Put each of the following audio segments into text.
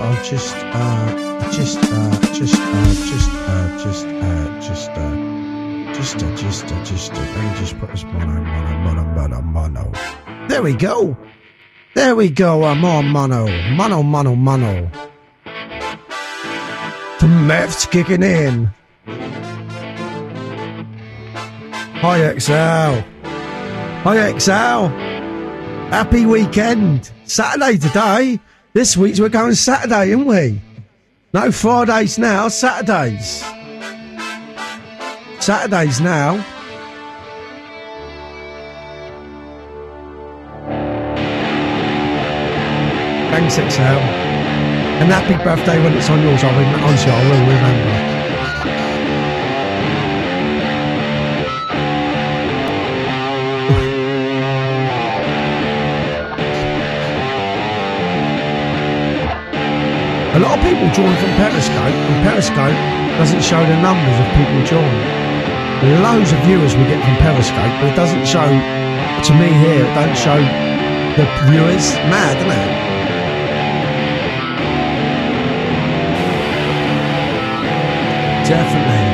I'll just let me just put this mono. There we go. There we go. More mono. The meth's kicking in. Hi XL. Happy weekend. Saturday today. This week's we're going Saturday, aren't we? No Fridays now, Saturdays. Saturdays now. Thanks XL. And happy birthday when it's on yours. Honestly, I will remember. A lot of people join from Periscope, and Periscope doesn't show the numbers of people joining. Loads of viewers we get from Periscope, but it doesn't show, to me here, it don't show the viewers. Mad, isn't it? Definitely.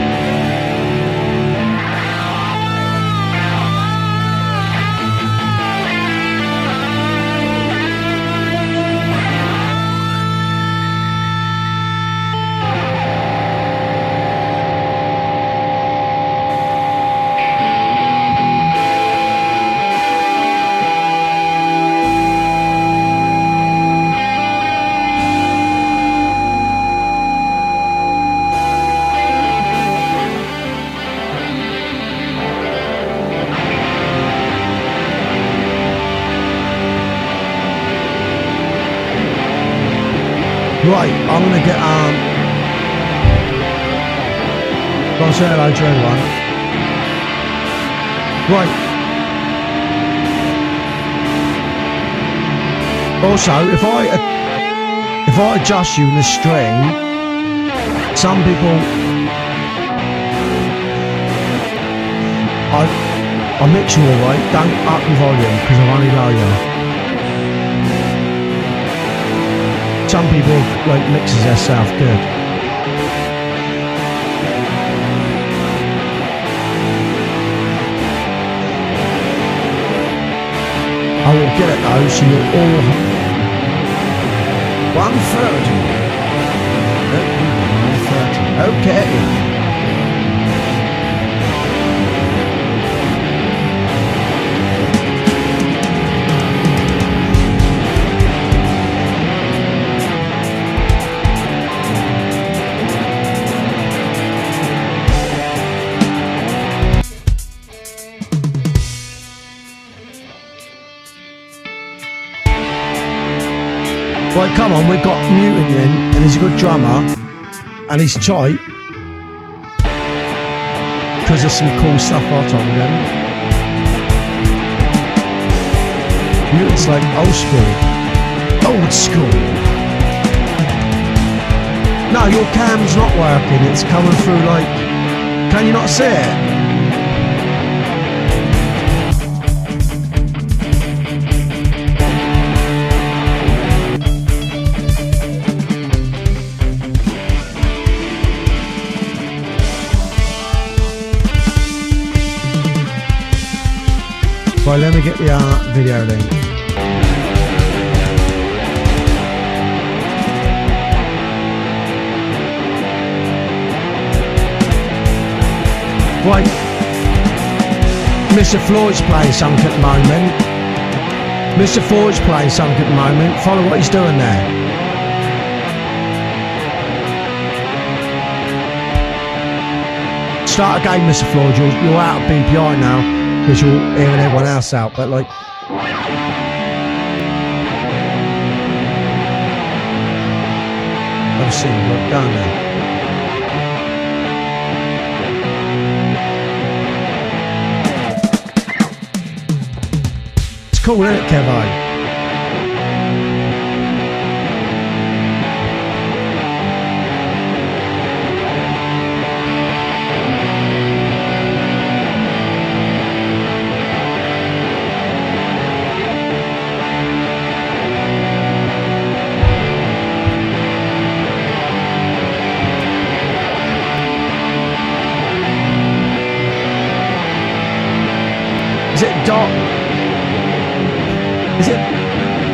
Right, I'm going to get, go and say hello to everyone. Right. Also, if I adjust you in the string, some people, I mix you all right, don't up your volume, because I've only low you. Some people like mixes their stuff good. I will get it though, so you're all 130. 130. Okay. Right, come on, we've got Mutant in, and he's a good drummer, and he's tight, because there's some cool stuff I told him. Mutant's like old school. No, your cam's not working, it's coming through like, can you not see it? Right, let me get the video link. Right, Mr. Floyd's playing something at the moment. Mr. Floyd's playing something at the moment. Follow what he's doing there. Start a game, Mr. Floyd. You're out of BPI now. Because you're hearing everyone else out, but like... I've seen you look down there. It's cool, isn't it, Kevo?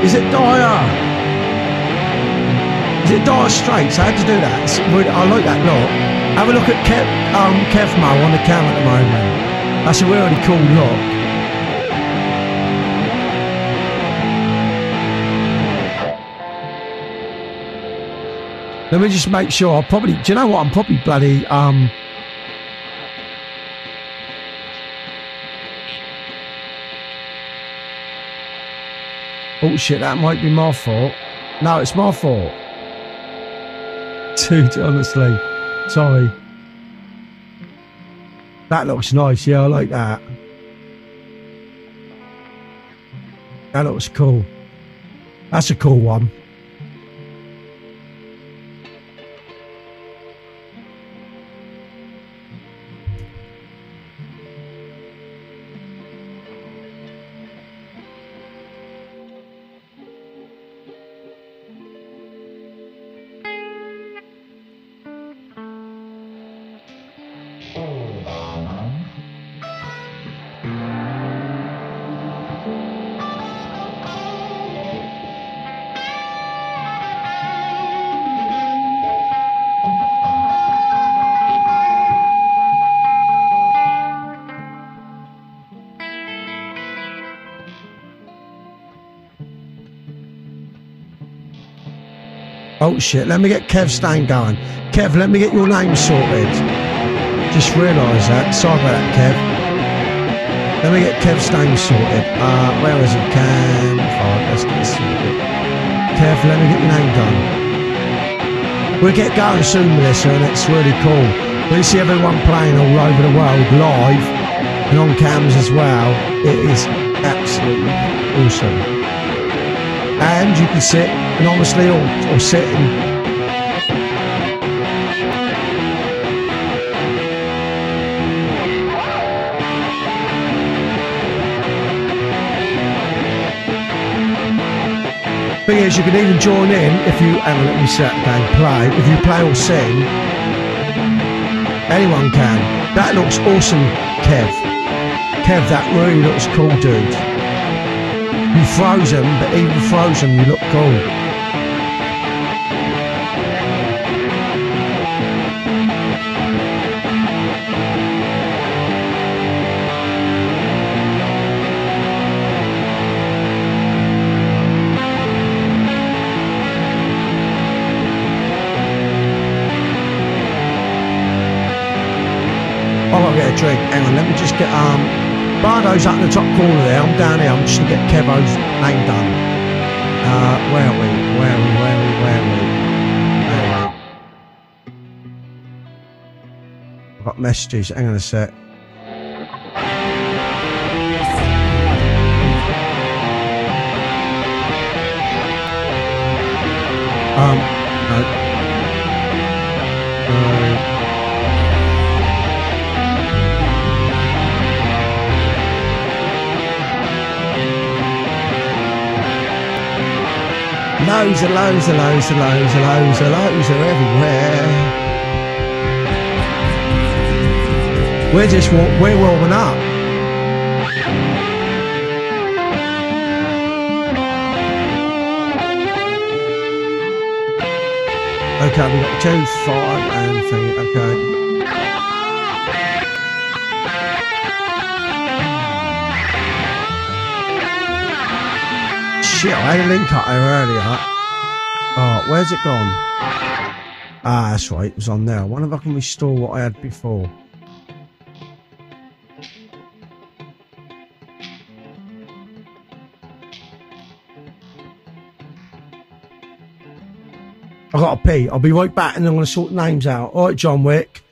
Is it Dire? Is it Dire Straits? I had to do that. I like that lot. Have a look at Kevmo on the cam at the moment. That's a really cool look. Let me just make sure. I'll probably, do you know what? I'm probably bloody, oh shit, that might be my fault. No, it's my fault. Dude, honestly. Sorry. That looks nice. Yeah, I like that. That looks cool. That's a cool one. Oh shit, let me get Kev Stain going. Kev, let me get your name sorted. Just realised that. Sorry about that, Kev. Let me get Kev Stain sorted. Where is it? Cam 5, let's get this sorted. Kev, let me get your name done. We'll get going soon, Melissa, and it's really cool. We see everyone playing all over the world live and on cams as well. It is absolutely awesome. And you can sit anonymously or sit and thing is, you can even join in if you, hang on, let me sit down, play. If you play or sing, anyone can. That looks awesome, Kev. Kev, that really looks cool, dude. You frozen, but even frozen, you look cool. I'll get a drink. Hang on, let me just get Bardo's up in the top corner there. I'm down here. I'm just gonna get Kevo's name done. Where are we? I've got messages. Hang on a sec. No. Loads are everywhere. We're warming up. Okay, we've got 2, 5 and 3, okay. Shit, I had a link up there earlier. Oh, where's it gone? Ah, that's right, it was on there. I wonder if I can restore what I had before. I gotta pee. I'll be right back and I'm gonna sort names out. Alright, John Wick.